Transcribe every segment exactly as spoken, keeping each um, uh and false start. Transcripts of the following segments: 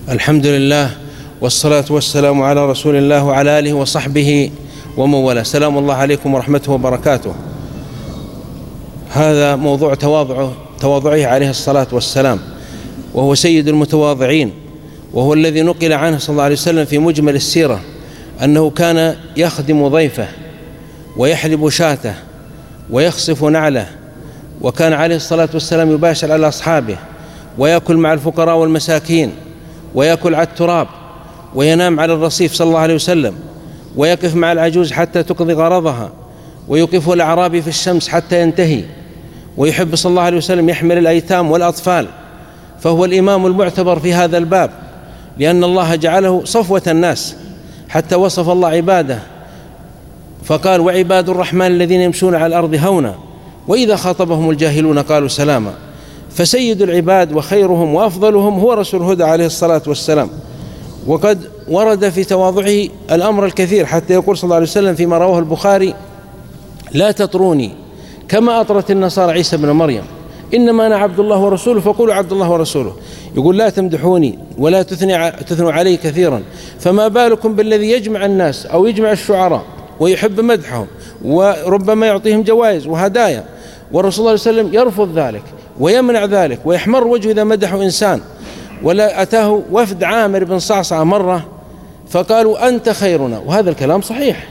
الحمد لله والصلاة والسلام على رسول الله وعلى آله وصحبه ومن والاه. سلام الله عليكم ورحمته وبركاته. هذا موضوع تواضعه تواضعه عليه الصلاة والسلام، وهو سيد المتواضعين، وهو الذي نقل عنه صلى الله عليه وسلم في مجمل السيرة أنه كان يخدم ضيفه ويحلب شاته ويخصف نعله، وكان عليه الصلاة والسلام يباشر على أصحابه ويأكل مع الفقراء والمساكين ويأكل على التراب وينام على الرصيف صلى الله عليه وسلم، ويقف مع العجوز حتى تقضي غرضها، ويوقف الأعرابي في الشمس حتى ينتهي، ويحب صلى الله عليه وسلم يحمل الأيتام والأطفال، فهو الإمام المعتبر في هذا الباب، لأن الله جعله صفوة الناس، حتى وصف الله عباده فقال: وعباد الرحمن الذين يمشون على الأرض هونا وإذا خاطبهم الجاهلون قالوا سلاما. فسيد العباد وخيرهم وأفضلهم هو رسول الهدى عليه الصلاة والسلام. وقد ورد في تواضعه الأمر الكثير، حتى يقول صلى الله عليه وسلم فيما رواه البخاري: لا تطروني كما أطرت النصارى عيسى بن مريم، إنما أنا عبد الله ورسوله فقولوا عبد الله ورسوله. يقول: لا تمدحوني ولا تثنوا علي كثيرا، فما بالكم بالذي يجمع الناس أو يجمع الشعراء ويحب مدحهم وربما يعطيهم جوائز وهدايا، والرسول صلى الله عليه وسلم يرفض ذلك ويمنع ذلك ويحمر وجهه إذا مدحوا إنسان. ولا أتاه وفد عامر بن صعصع مرة فقالوا: أنت خيرنا، وهذا الكلام صحيح،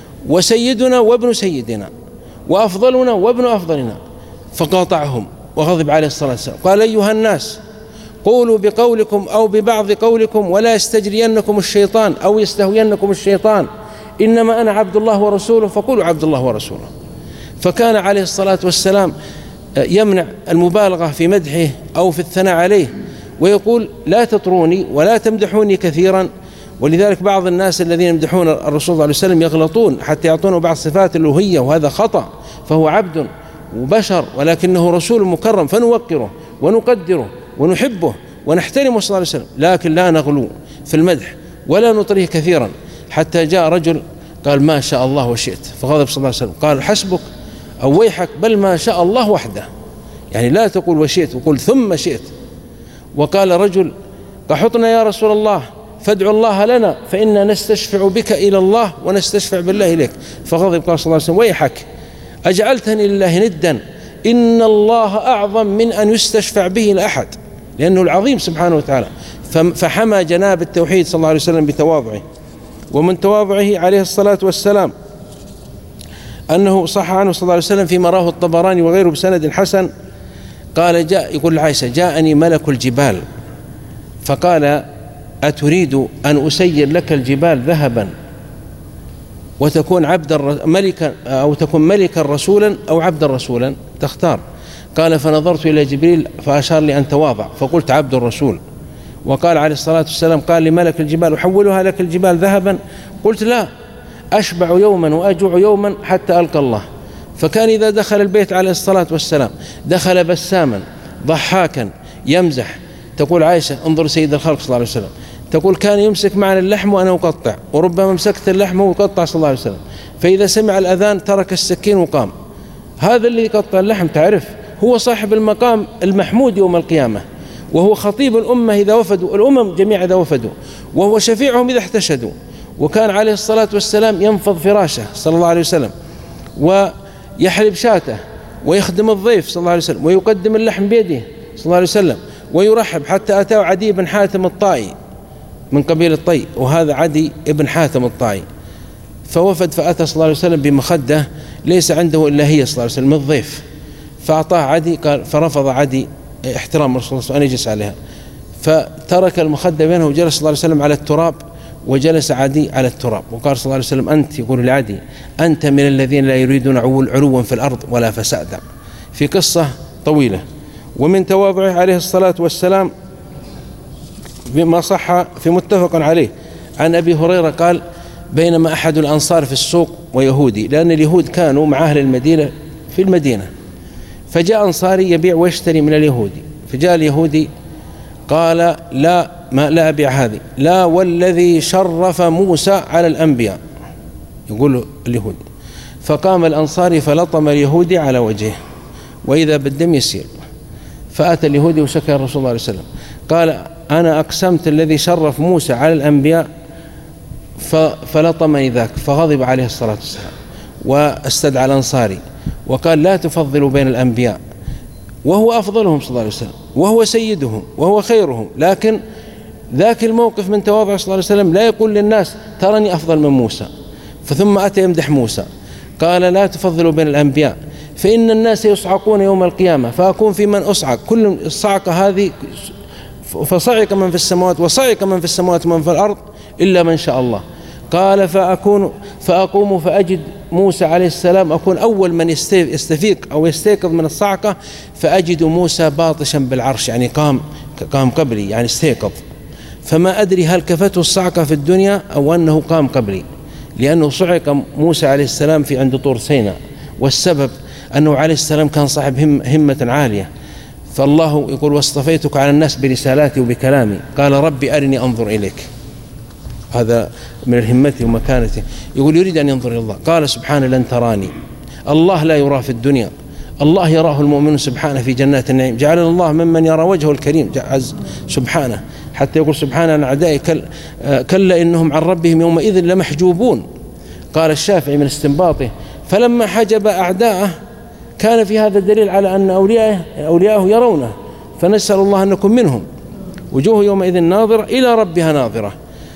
وسيدنا وابن سيدنا وأفضلنا وابن أفضلنا، فقاطعهم وغضب عليه الصلاة والسلام. قال: أيها الناس، قولوا بقولكم أو ببعض قولكم ولا يستجرينكم الشيطان أو يستهوينكم الشيطان، إنما أنا عبد الله ورسوله فقولوا عبد الله ورسوله. فكان عليه الصلاة والسلام يمنع المبالغة في مدحه أو في الثناء عليه، ويقول: لا تطروني ولا تمدحوني كثيرا. ولذلك بعض الناس الذين يمدحون الرسول صلى الله عليه وسلم يغلطون حتى يعطونه بعض صفات الألوهية، وهذا خطأ، فهو عبد وبشر ولكنه رسول مكرم، فنوقره ونقدره ونحبه ونحترمه صلى الله عليه وسلم، لكن لا نغلو في المدح ولا نطريه كثيرا. حتى جاء رجل قال: ما شاء الله وشئت، فغضب صلى الله عليه وسلم قال: حسبك أو ويحك، بل ما شاء الله وحده، يعني لا تقول وشئت وقل ثم شئت. وقال رجل: قحطنا يا رسول الله فادعوا الله لنا فإنا نستشفع بك إلى الله ونستشفع بالله إليك. فغضب قال صلى الله عليه وسلم: ويحك، أجعلتني لله ندا، إن الله أعظم من أن يستشفع به لأحد، لأنه العظيم سبحانه وتعالى. فحمى جناب التوحيد صلى الله عليه وسلم بتواضعه. ومن تواضعه عليه الصلاة والسلام أنه صح عنه صلى الله عليه وسلم فيما رواه الطبراني وغيره بسند حسن، قال: جاء يقول لعائشة: جاءني ملك الجبال فقال: أتريد أن أسير لك الجبال ذهبا وتكون عبد ملكا، أو تكون ملكا رسولا أو عبدا رسولا، تختار؟ قال: فنظرت إلى جبريل فأشار لي أن تواضع فقلت عبد الرسول. وقال عليه الصلاة والسلام: قال لملك الجبال: أحولها لك الجبال ذهبا؟ قلت: لا، أشبع يوما وأجوع يوما حتى ألقى الله. فكان إذا دخل البيت عليه الصلاة والسلام دخل بساما ضحاكا يمزح. تقول عائشة: انظر سيد الخلق صلى الله عليه وسلم، تقول: كان يمسك معنا اللحم وأنا أقطع، وربما مسكت اللحم وقطع صلى الله عليه وسلم، فإذا سمع الأذان ترك السكين وقام. هذا اللي يقطع اللحم تعرف هو صاحب المقام المحمود يوم القيامة، وهو خطيب الأمة إذا وفدوا، الأمم جميع إذا وفدوا، وهو شفيعهم إذا احتشدوا. وكان عليه الصلاة والسلام ينفض فراشه صلى الله عليه وسلم ويحلب شاته ويخدم الضيف صلى الله عليه وسلم ويقدم اللحم بيده صلى الله عليه وسلم ويرحب، حتى أتاه عدي بن حاتم الطائي من قبيل الطي، وهذا عدي ابن حاتم الطائي، فوفد فأتى صلى الله عليه وسلم بمخدة ليس عنده إلا هي صلى الله عليه وسلم الضيف، فأعطاه عدي، قال فرفض عدي احترام رسول الله أن يجلس عليها، فترك المخدة بينه وجلس صلى الله عليه وسلم على التراب، وجلس عدي على التراب. وقال صلى الله عليه وسلم: أنت، يقول لعدي، أنت من الذين لا يريدون علوا في الأرض ولا فسادا، في قصة طويلة. ومن تواضعه عليه الصلاة والسلام بما صح في متفق عليه عن أبي هريرة قال: بينما أحد الأنصار في السوق ويهودي، لأن اليهود كانوا مع أهل المدينة في المدينة، فجاء أنصاري يبيع ويشتري من اليهودي، فجاء اليهودي قال: لا، ما لا أبيع هذه، لا والذي شرف موسى على الأنبياء، يقول اليهودي. فقام الأنصاري فلطم اليهودي على وجهه وإذا بالدم يسير، فأتى اليهودي وشكى الرسول صلى الله عليه وسلم، قال: أنا أقسمت الذي شرف موسى على الأنبياء فلطمني ذاك، فغضب عليه الصلاة والسلام واستدعى الأنصاري وقال لا تفضلوا بين الأنبياء، وهو أفضلهم صلى الله عليه وسلم وهو سيدهم وهو خيرهم، لكن ذاك الموقف من تواضع صلى الله عليه وسلم لا يقول للناس ترني أفضل من موسى. فثم أتى يمدح موسى قال لا تفضلوا بين الأنبياء فإن الناس يصعقون يوم القيامة فأكون في من أصعق، كل الصعقة هذه فصعق من في السماوات وصعق من في السماوات ومن في الأرض إلا من شاء الله. قال فأكون فأقوم فأجد موسى عليه السلام، أكون أول من يستفيق أو يستيقظ من الصعقة، فأجد موسى باطشا بالعرش، يعني قام قام قبلي، يعني استيقظ، فما أدري هل كفته الصعقة في الدنيا أو أنه قام قبلي، لأنه صعق موسى عليه السلام في عند طور سيناء، والسبب أنه عليه السلام كان صاحب هم همة عالية، فالله يقول واصطفيتك على الناس برسالاتي وبكلامي، قال ربي أرني أنظر إليك، هذا من الهمة ومكانته، يقول يريد أن ينظر إلى الله، قال سبحانه لن تراني، الله لا يرى في الدنيا، الله يراه المؤمن سبحانه في جنات النعيم، جعلنا الله ممن يرى وجهه الكريم سبحانه، حتى يقول سبحانه عن أعدائه كل كلا إنهم عن ربهم يومئذ لمحجوبون. قال الشافعي من استنباطه فلما حجب أعداءه كان في هذا دليل على أن أولياءه, أولياءه يرونه، فنسأل الله أن نكون منهم، وجوه يومئذ ناظرة إلى ربها ناظرة.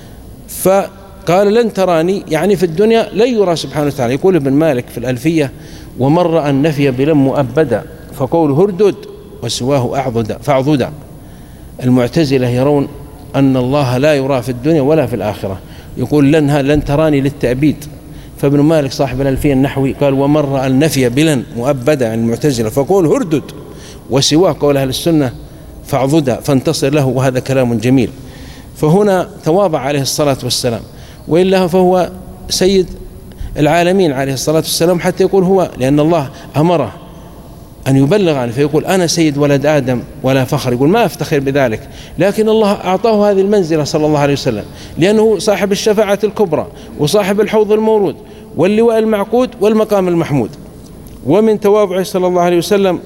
فقال لن تراني يعني في الدنيا لن يرى سبحانه وتعالى. يقول ابن مالك في الألفية ومر النفي بلن مؤبدا فقول هردد وسواه أعضدا فاعضدا. المعتزلة يرون أن الله لا يرى في الدنيا ولا في الآخرة، يقول لن, لن تراني للتأبيد. فابن مالك صاحب الألفية النحوي قال ومر النفي بلن مؤبدا عن المعتزلة فقول هردد وسواه قول أهل السنة فاعضدا فانتصر له، وهذا كلام جميل. فهنا تواضع عليه الصلاة والسلام، وإلا فهو سيد العالمين عليه الصلاة والسلام، حتى يقول هو لأن الله أمره أن يبلغ عنه فيقول أنا سيد ولد آدم ولا فخر، يقول ما أفتخر بذلك، لكن الله أعطاه هذه المنزلة صلى الله عليه وسلم لأنه صاحب الشفاعة الكبرى وصاحب الحوض المورود واللواء المعقود والمقام المحمود. ومن تواضعه صلى الله عليه وسلم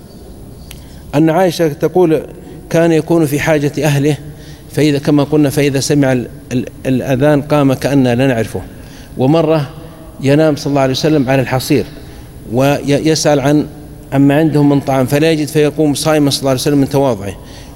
أن عائشة تقول كان يكون في حاجة أهله، فإذا كما قلنا فإذا سمع الأذان قام كأننا لا نعرفه. ومرة ينام صلى الله عليه وسلم على الحصير ويسأل عن أما عندهم من طعام فلا يجد، فيقوم صائما صلى الله عليه وسلم من تواضعه،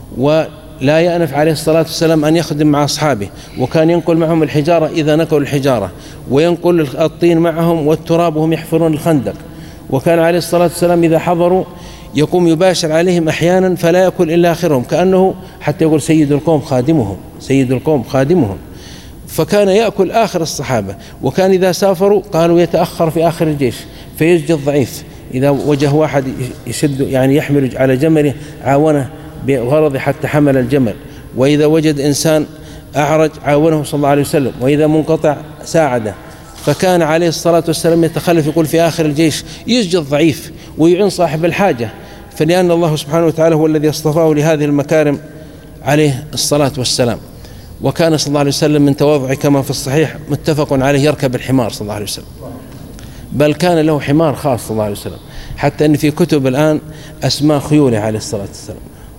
ولا يأنف عليه الصلاة والسلام أن يخدم مع أصحابه، وكان ينقل معهم الحجارة إذا نقلوا الحجارة، وينقل الطين معهم والتراب وهم يحفرون الخندق. وكان عليه الصلاة والسلام إذا حضروا يقوم يباشر عليهم أحيانا فلا يأكل إلا آخرهم، كأنه حتى يقول سيد القوم خادمهم، سيد القوم خادمهم، فكان يأكل آخر الصحابة. وكان إذا سافروا قالوا يتأخر في آخر الجيش فيسجد ضعيف، إذا وجه واحد يشد يعني يحمل على جمله عاونه بغرض حتى حمل الجمل، وإذا وجد إنسان أعرج عاونه صلى الله عليه وسلم، وإذا منقطع ساعده. فكان عليه الصلاة والسلام يتخلف يقول في آخر الجيش يسجد ضعيف ويعين صاحب الحاجة، فلأن الله سبحانه وتعالى هو الذي اصطفاه لهذه المكارم عليه الصلاة والسلام. وكان صلى الله عليه وسلم من تواضعه كما في الصحيح متفق عليه يركب الحمار صلى الله عليه وسلم، بل كان له حمار خاص صلى الله عليه وسلم، حتى أن في كتب الآن أسماء خيوله عليه الصلاة والسلام،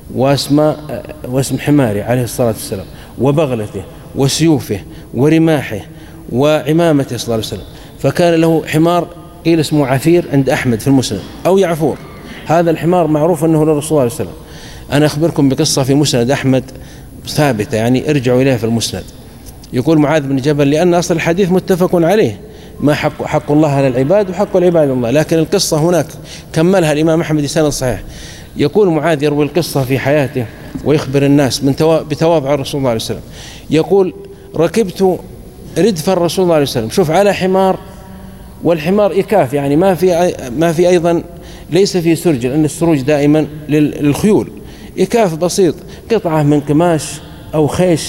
واسماء واسم حماره عليه الصلاة والسلام، وبغلته وسيوفه ورماحه وعمامته صلى الله عليه وسلم. فكان له حمار قيل اسمه عفير عند أحمد في المسند أو يعفور، هذا الحمار معروف أنه للرسول صلى الله عليه وسلم. أنا أخبركم بقصة في مسند أحمد ثابتة، يعني ارجعوا إليها في المسند. يقول معاذ بن جبل لأن أصل الحديث متفق عليه، ما حق, حق الله على العباد وحق العباد الله، لكن القصة هناك كملها الإمام أحمد بسند صحيح. يقول معاذ يروي القصة في حياته ويخبر الناس من توا... بتواضع الرسول صلى الله عليه وسلم. يقول ركبت ردف الرسول صلى الله عليه وسلم، شوف على حمار، والحمار إكاف يعني ما في ما في أيضا ليس في سرج، لأن السروج دائما للخيول، إكاف بسيط قطعة من قماش أو خيش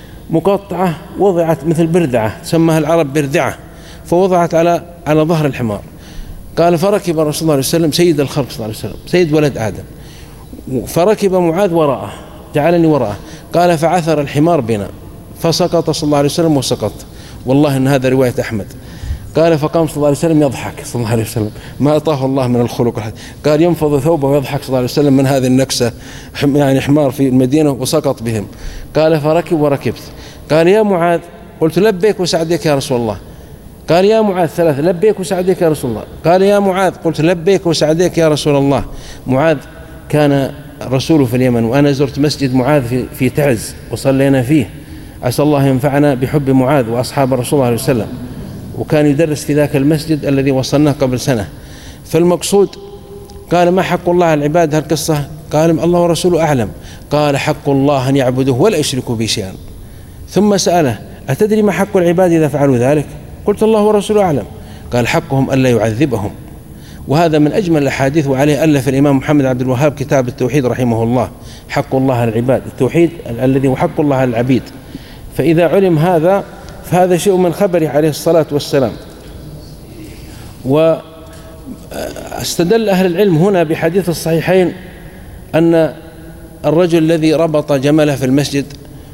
مقطعة وضعت مثل بردعة تسمىها العرب بردعة، فوضعت على على ظهر الحمار. قال فركب الرسول صلى الله عليه وسلم سيد الخلق صلى الله عليه وسلم سيد ولد آدم، فركب معاذ وراءه جعلني وراءه. قال فعثر الحمار بنا فسقط صلى الله عليه وسلم وسقط. والله ان هذا رواية أحمد. قال فقام صلى الله عليه وسلم يضحك صلى الله عليه وسلم، ما أعطاه الله من الخلق. قال ينفض ثوبه ويضحك صلى الله عليه وسلم من هذه النكسة، يعني حمار في المدينة وسقط بهم. قال فركب وركبت. قال يا معاذ، قلت لبيك وسعديك يا رسول الله. قال يا معاذ ثلاثة، لبيك وسعديك يا رسول الله. قال يا معاذ، قلت لبيك وسعديك يا رسول الله. معاذ كان الرسول في اليمن، وأنا زرت مسجد معاذ في, في تعز وصلينا فيه، عسى الله ينفعنا بحب معاذ وأصحاب الرسول صلى الله عليه وسلم، وكان يدرس في ذاك المسجد الذي وصلناه قبل سنة. فالمقصود قال ما حق الله على العباد هالقصة؟ قال الله ورسوله أعلم. قال حق الله أن يعبدوه ولا يشركوا به شيئا. ثم سأله أتدري ما حق العباد إذا فعلوا ذلك؟ قلت الله ورسوله أعلم. قال حقهم ألا يعذبهم. وهذا من أجمل الأحاديث، وعليه ألف الإمام محمد عبد الوهاب كتاب التوحيد رحمه الله، حق الله على العباد، التوحيد الذي هو حق الله على العبيد. فإذا علم هذا فهذا شيء من خبره عليه الصلاة والسلام. واستدل أهل العلم هنا بحديث الصحيحين أن الرجل الذي ربط جمله في المسجد،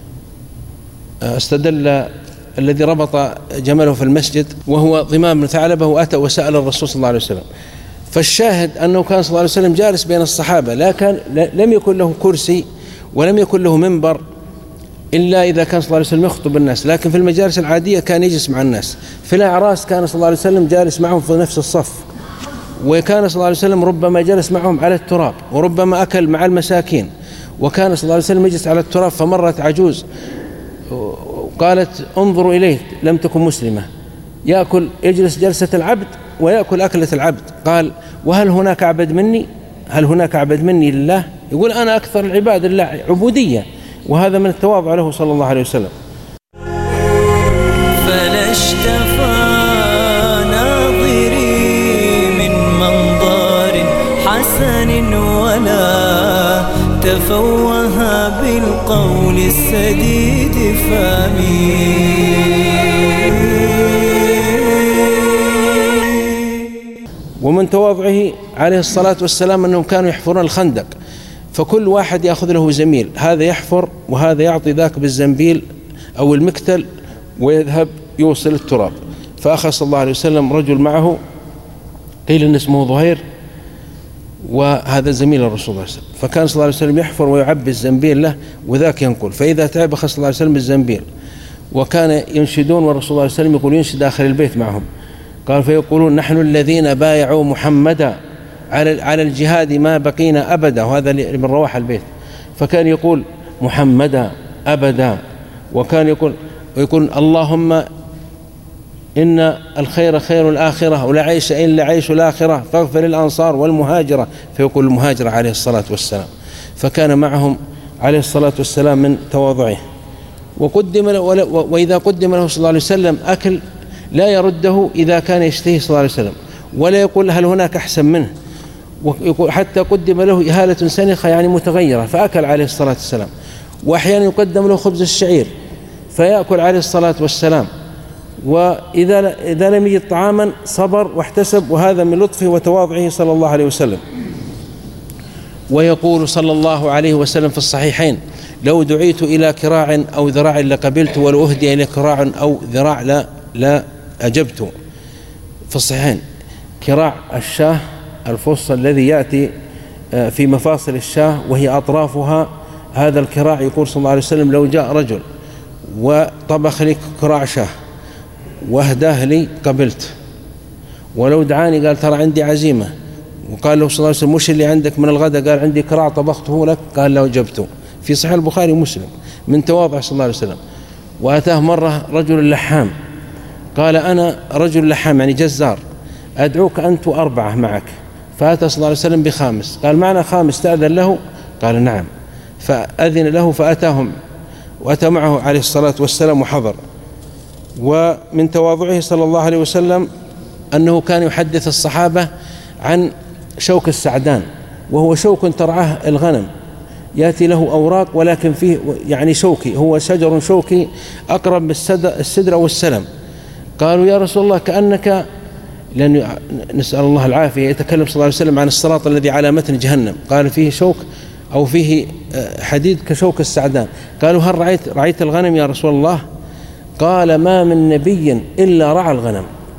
استدل الذي ربط جمله في المسجد وهو ضمام بن ثعلبة، وأتى وسأل الرسول صلى الله عليه وسلم. فالشاهد أنه كان صلى الله عليه وسلم جالس بين الصحابة، لكن لم يكن له كرسي ولم يكن له منبر إلا إذا كان صلى الله عليه وسلم يخطب الناس، لكن في المجالس العادية كان يجلس مع الناس. في الأعراس كان صلى الله عليه وسلم جالس معهم في نفس الصف، وكان صلى الله عليه وسلم ربما جلس معهم على التراب، وربما أكل مع المساكين. وكان صلى الله عليه وسلم يجلس على التراب، فمرت عجوز قالت انظروا إليه، لم تكن مسلمة، يأكل يجلس جلسة العبد ويأكل أكلة العبد. قال وهل هناك أعبد مني؟ هل هناك أعبد مني لله؟ يقول أنا أكثر العباد لله عبودية، وهذا من التواضع له صلى الله عليه وسلم. فلا اشتفى ناظري من منظر حسن، ولا تفوه بالقول السديد فامي. ومن تواضعه عليه الصلاة والسلام أنهم كانوا يحفرون الخندق، فكل واحد يأخذ له زميل، هذا يحفر وهذا يعطي ذاك بالزنبيل أو المكتل ويذهب يوصل التراب. فأخذ صلى الله عليه وسلم رجل معه، قيل إن اسمه ظهير، وهذا زميل الرسول صلى الله عليه وسلم. فكان صلى الله عليه وسلم يحفر ويعبي الزنبيل له، وذاك ينقل. فإذا تعب أخذ صلى الله عليه وسلم بالزنبيل، وكان ينشدون، والرسول صلى الله عليه وسلم يقول ينشد داخل البيت معهم. قال فيقولون نحن الذين بايعوا محمدا على على الجهاد ما بقينا أبدا، وهذا من رواح البيت. فكان يقول محمدا أبدا، وكان يقول ويقول اللهم إن الخير خير الآخرة، ولا عيش إلا عيش الآخرة، فاغفر الأنصار والمهاجرة. فيقول المهاجرة عليه الصلاة والسلام. فكان معهم عليه الصلاة والسلام من تواضعه. وقدم له، وإذا قدم له صلى الله عليه وسلم أكل لا يرده إذا كان يشتهي صلى الله عليه وسلم، ولا يقول هل هناك أحسن منه، حتى قدم له إهالة سنخة يعني متغيرة فأكل عليه الصلاة والسلام. وأحيانا يقدم له خبز الشعير فيأكل عليه الصلاة والسلام. وإذا إذا لم يجد طعاما صبر واحتسب، وهذا من لطفه وتواضعه صلى الله عليه وسلم. ويقول صلى الله عليه وسلم في الصحيحين لو دعيت إلى كراع أو ذراع لقبلت، ولو أهدي إلى كراع أو ذراع لا لا أجبت. في الصحيحين كراع الشاه الفص الذي يأتي في مفاصل الشاه وهي أطرافها، هذا الكراع يقول صلى الله عليه وسلم لو جاء رجل وطبخ لي كراع شاه واهداه لي قبلت، ولو دعاني قال ترى عندي عزيمة وقال له صلى الله عليه وسلم وش اللي عندك من الغداء، قال عندي كراع طبخته لك، قال له أجبته. في صحيح البخاري ومسلم من تواضع صلى الله عليه وسلم. وأتاه مرة رجل لحام قال أنا رجل لحام يعني جزار، أدعوك أنت وأربعة معك. فأتى صلى الله عليه وسلم بخامس، قال معنا خامس تأذن له؟ قال نعم. فأذن له فأتاهم، وأتى معه عليه الصلاة والسلام وحضر. ومن تواضعه صلى الله عليه وسلم أنه كان يحدث الصحابة عن شوك السعدان، وهو شوك ترعاه الغنم، يأتي له أوراق ولكن فيه يعني شوكي، هو شجر شوكي أقرب بالسدر أو السلم. قالوا يا رسول الله كأنك، لأن نسأل الله العافية، يتكلم صلى الله عليه وسلم عن الصراط الذي على متن جهنم، قال فيه شوك أو فيه حديد كشوك السعدان. قالوا هل رعيت, رعيت الغنم يا رسول الله؟ قال ما من نبي إلا رعى الغنم،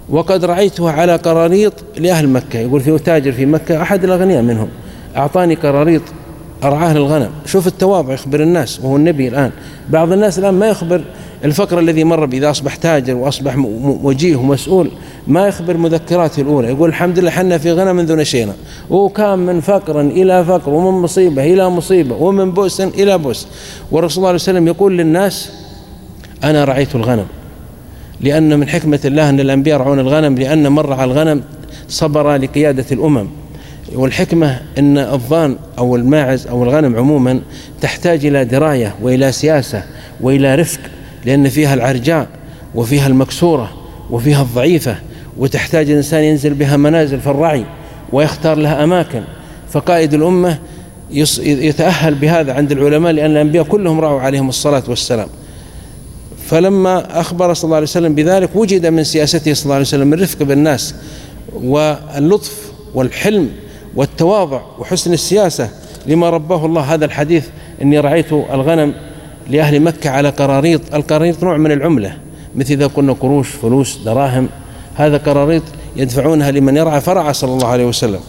وقد رعيتها على قراريط لأهل مكة. يقول في تاجر في مكة أحد الأغنياء منهم أعطاني قراريط أرعاه للغنم. شوف التواضع، يخبر الناس وهو النبي. الآن بعض الناس الآن ما يخبر الفقر الذي مر به، إذا أصبح تاجر وأصبح وجيه ومسؤول ما يخبر مذكراته الأولى، يقول الحمد لله حنا في غنى منذ نشينا، وكان من فقر إلى فقر ومن مصيبة إلى مصيبة ومن بؤس إلى بؤس. والرسول صلى الله عليه وسلم يقول للناس أنا رعيت الغنم، لأن من حكمة الله أن الأنبياء رعون الغنم، لأن من رعى الغنم صبر لقيادة الأمم. والحكمة أن الضان أو الماعز أو الغنم عموما تحتاج إلى دراية وإلى سياسة وإلى رفق، لأن فيها العرجاء وفيها المكسورة وفيها الضعيفة، وتحتاج الإنسان ينزل بها منازل في الرعي ويختار لها أماكن. فقائد الأمة يتأهل بهذا عند العلماء، لأن الأنبياء كلهم رعوا عليهم الصلاة والسلام. فلما أخبر صلى الله عليه وسلم بذلك وجد من سياسته صلى الله عليه وسلم الرفق بالناس واللطف والحلم والتواضع وحسن السياسة لما رباه الله. هذا الحديث إني رعيت الغنم لأهل مكة على قراريط. القراريط نوع من العملة، مثل إذا قلنا قروش، فلوس، دراهم، هذا قراريط يدفعونها لمن يرعى، فرعى صلى الله عليه وسلم.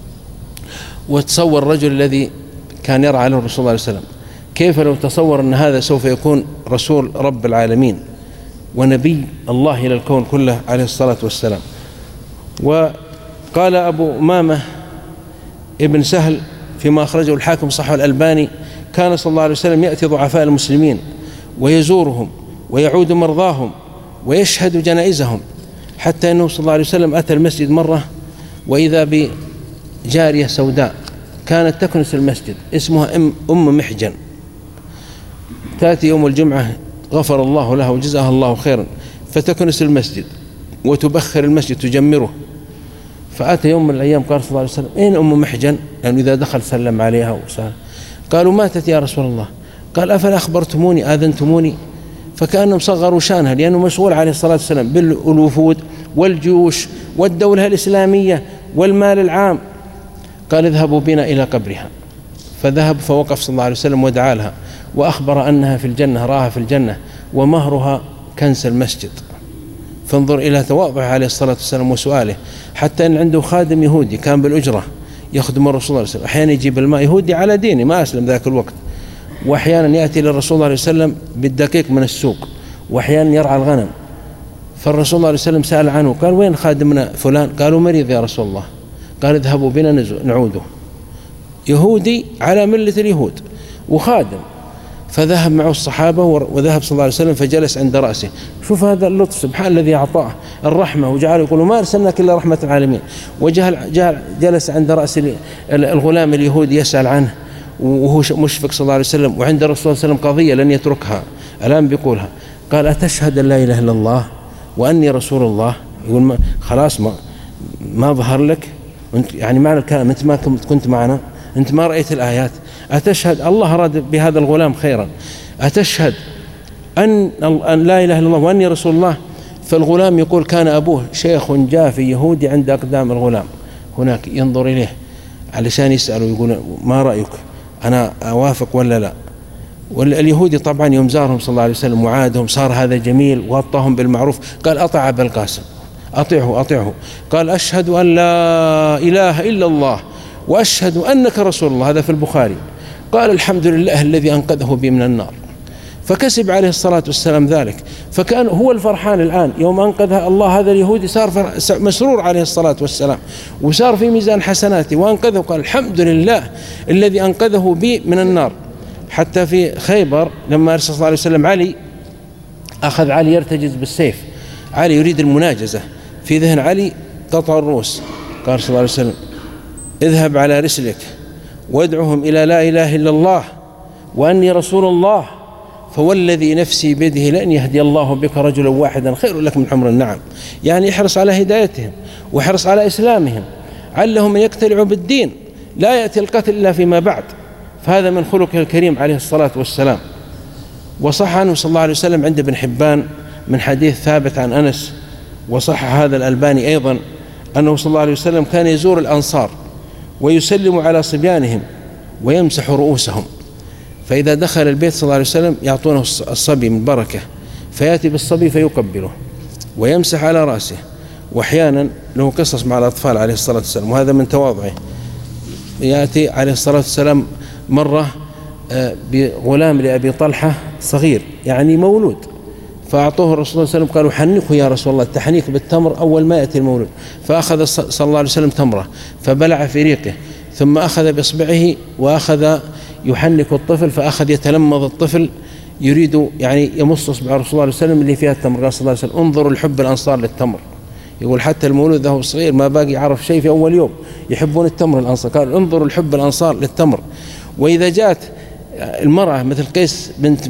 وتصور الرجل الذي كان يرعى له الرسول صلى الله عليه وسلم، كيف لو تصور أن هذا سوف يكون رسول رب العالمين ونبي الله إلى الكون كله عليه الصلاة والسلام. وقال أبو أمامة ابن سهل فيما أخرجه الحاكم صححه الألباني: كان صلى الله عليه وسلم يأتي ضعفاء المسلمين ويزورهم ويعود مرضاهم ويشهد جنائزهم، حتى أنه صلى الله عليه وسلم أتى المسجد مرة وإذا بجارية سوداء كانت تكنس المسجد اسمها أم محجن، تأتي يوم الجمعة غفر الله لها وجزاها الله خيرا، فتكنس المسجد وتبخر المسجد تجمره. فأتى يوم من الأيام قال صلى الله عليه وسلم: أين أم محجن؟ لأنه يعني إذا دخل سلم عليها وسلم. قالوا: ماتت يا رسول الله. قال: أفلا أخبرتموني آذنتموني؟ فكأنهم صغروا شانها، لأنه مسؤول عليه الصلاة والسلام بالوفود والجيوش والدولة الإسلامية والمال العام. قال: اذهبوا بنا إلى قبرها. فذهب فوقف صلى الله عليه وسلم ودعا لها وأخبر أنها في الجنة، راها في الجنة، ومهرها كنس المسجد. فانظر إلى تواضعه عليه الصلاة والسلام وسؤاله، حتى أن عنده خادم يهودي كان بالأجرة يخدم الرسول صلى الله عليه وسلم، أحيانا يجيب الماء، يهودي على دينه ما أسلم ذاك الوقت، وأحيانا يأتي للرسول صلى الله عليه وسلم بالدقيق من السوق، وأحيانا يرعى الغنم. فالرسول صلى الله عليه وسلم سأل عنه، قال: وين خادمنا فلان؟ قالوا: مريض يا رسول الله. قال: اذهبوا بنا نعوده. يهودي على ملة اليهود وخادم. فذهب معه الصحابة وذهب صلى الله عليه وسلم فجلس عند رأسه. شوف هذا اللطف، سبحان الذي أعطاه الرحمة وجعله يقول: ما أرسلناك إلا رحمة العالمين. وجلس عند رأس الغلام اليهودي يسأل عنه وهو مشفق صلى الله عليه وسلم، وعند الرسول صلى الله عليه وسلم قضية لن يتركها الآن بيقولها. قال: أتشهد أن لا إله إلا الله وأني رسول الله؟ يقول: ما خلاص ما ما ظهر لك يعني معنى الكلام، أنت ما كنت معنا، أنت ما رأيت الآيات. أتشهد الله أراد بهذا الغلام خيرا، أتشهد أن, أن لا إله إلا الله وأني رسول الله؟ فالغلام يقول: كان أبوه شيخ جافي يهودي عند أقدام الغلام هناك ينظر إليه علشان يسأله، يقول: ما رأيك، أنا أوافق ولا لا؟ واليهودي طبعا يوم زارهم صلى الله عليه وسلم وعادهم صار هذا جميل وغطاهم بالمعروف. قال: أطع أبا القاسم، أطيعه أطيعه. قال: أشهد أن لا إله إلا الله وأشهد أنك رسول الله. هذا في البخاري. قال: الحمد لله الذي أنقذه بي من النار. فكسب عليه الصلاة والسلام ذلك، فكان هو الفرحان الآن يوم أنقذها الله. هذا اليهودي صار مسرور عليه الصلاة والسلام وصار في ميزان حسناته وأنقذه. قال: الحمد لله الذي أنقذه بي من النار. حتى في خيبر لما أرسل صلى الله عليه وسلم علي، أخذ علي يرتجز بالسيف، علي يريد المناجزة، في ذهن علي قطع الرؤوس. قال صلى الله عليه وسلم: اذهب على رسلك وادعهم إلى لا إله إلا الله وأني رسول الله، فوالذي نفسي بيده لأن يهدي الله بك رجلا واحدا خير لك من حمر النعم. يعني احرص على هدايتهم واحرص على إسلامهم، علهم أن يقتلعوا بالدين، لا يأتي القتل إلا فيما بعد. فهذا من خلقه الكريم عليه الصلاة والسلام. وصح عنه صلى الله عليه وسلم عند ابن حبان من حديث ثابت عن أنس، وصح هذا الألباني أيضا، أنه صلى الله عليه وسلم كان يزور الأنصار ويسلم على صبيانهم ويمسح رؤوسهم، فإذا دخل البيت صلى الله عليه وسلم يعطونه الصبي من بركة، فيأتي بالصبي فيقبله ويمسح على رأسه وأحيانا له قصص مع الأطفال عليه الصلاة والسلام، وهذا من تواضعه. يأتي عليه الصلاة والسلام مرة بغلام لأبي طلحة صغير يعني مولود، فأعطوه الرسول صلى الله عليه وسلم، قالوا حنكه يا رسول الله، التحنيك بالتمر أول ما يأتي المولود. فأخذ صلى الله عليه وسلم تمرة فبلع في ريقه، ثم أخذ بإصبعه وأخذ يحنك الطفل، فأخذ يتلمض الطفل يريد يعني يمص إصبع الرسول صلى الله عليه وسلم اللي فيها التمر. قال صلى الله عليه وسلم انظروا الحب الأنصار للتمر، يقول حتى المولود ذهب صغير ما باقي عرف شيء في أول يوم يحبون التمر الأنصار. قال انظروا الحب الأنصار للتمر. وإذا جاءت المرأة مثل قيس بنت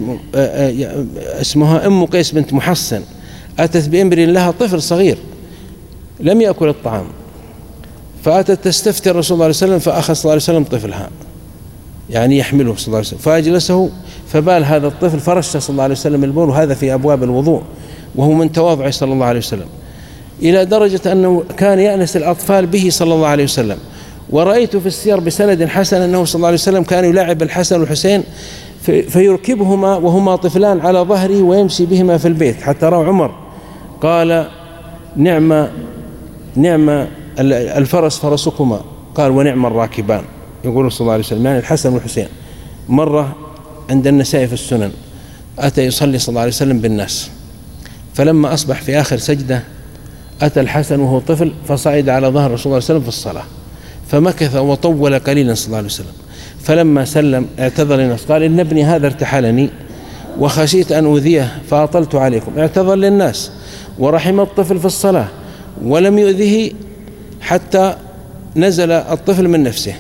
اسمها أم قيس بنت محصن، أتت بأمر لها طفل صغير لم يأكل الطعام، فأتت تستفتي الرسول صلى الله عليه وسلم، فأخذ صلى الله عليه وسلم طفلها يعني يحمله صلى الله عليه وسلم، فأجلسه فبال هذا الطفل فرش صلى الله عليه وسلم البول، وهذا في أبواب الوضوء، وهو من تواضعه صلى الله عليه وسلم، إلى درجة أنه كان يأنس الأطفال به صلى الله عليه وسلم. ورأيت في السير بسند حسن أنه صلى الله عليه وسلم كان يلاعب الحسن والحسين فيركبهما وهما طفلان على ظهره ويمشي بهما في البيت، حتى رأى عمر قال نعم نعم الفرس فرسكما، قال ونعم الراكبان، يقول صلى الله عليه وسلم يعني الحسن والحسين. مرة عند النسائي في السنن أتى يصلي صلى الله عليه وسلم بالناس، فلما أصبح في آخر سجدة أتى الحسن وهو طفل فصعد على ظهر رسول الله صلى الله عليه وسلم في الصلاة، فمكث وطول قليلا صلى الله عليه وسلم، فلما سلم اعتذر للناس قال إن ابني هذا ارتحلني وخشيت أن أؤذيه فأطلت عليكم. اعتذر للناس ورحم الطفل في الصلاة ولم يؤذه حتى نزل الطفل من نفسه،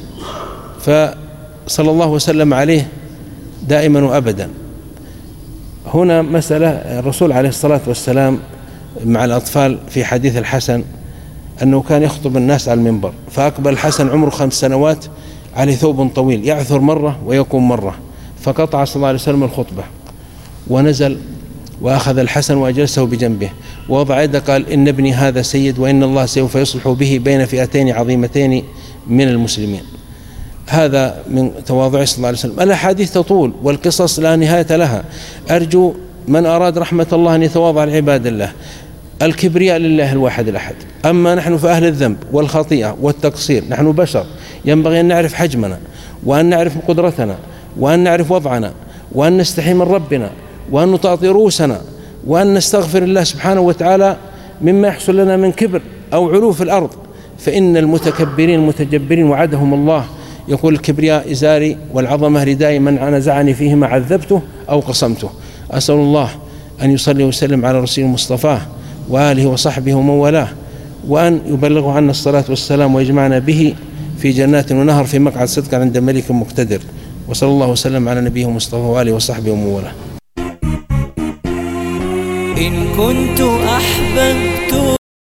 فصلى الله وسلم عليه دائما وأبدا. هنا مسألة الرسول عليه الصلاة والسلام مع الأطفال في حديث الحسن أنه كان يخطب الناس على المنبر، فأقبل الحسن عمره خمس سنوات عليه ثوب طويل يعثر مرة ويقوم مرة، فقطع صلى الله عليه وسلم الخطبة ونزل وأخذ الحسن وأجلسه بجنبه ووضع يده قال إن ابني هذا سيد وإن الله سوف يصلح به بين فئتين عظيمتين من المسلمين. هذا من تواضعه صلى الله عليه وسلم. الأحاديث تطول والقصص لا نهاية لها، أرجو من أراد رحمة الله أن يتواضع لعباد الله. الكبرياء لله الواحد الأحد، أما نحن فأهل الذنب والخطيئة والتقصير، نحن بشر ينبغي أن نعرف حجمنا وأن نعرف قدرتنا وأن نعرف وضعنا وأن نستحي من ربنا وأن نطاطي رؤوسنا وأن نستغفر الله سبحانه وتعالى مما يحصل لنا من كبر أو علو في الأرض، فإن المتكبرين المتجبرين وعدهم الله، يقول الكبرياء إزاري والعظمة ردائي من نزعني فيهما عذبته أو قصمته. أسأل الله أن يصلي ويسلم على رسول المصطفى وآله وصحبه ومن والاه، وأن يبلغ عنا الصلاة والسلام ويجمعنا به في جنات ونهر في مقعد صدق عند ملك مقتدر. وصلى الله وسلم على نبيه المصطفى وآله وصحبه ومن والاه. إن كنت أحببت